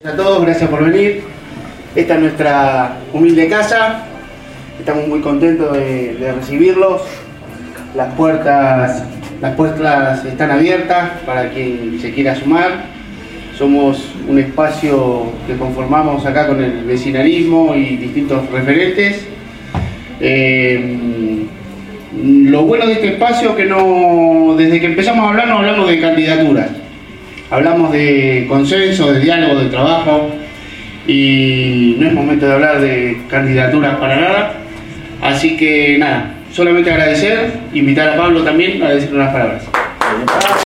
A todos, gracias por venir. Esta es nuestra humilde casa. Estamos muy contentos de recibirlos. Las puertas están abiertas para quien se quiera sumar. Somos un espacio que conformamos acá con el vecinalismo y distintos referentes. Lo bueno de este espacio es que desde que empezamos a hablar no hablamos de candidaturas. Hablamos de consenso, de diálogo, de trabajo, y no es momento de hablar de candidaturas para nada. Así que nada, solamente agradecer, invitar a Pablo también a decir unas palabras.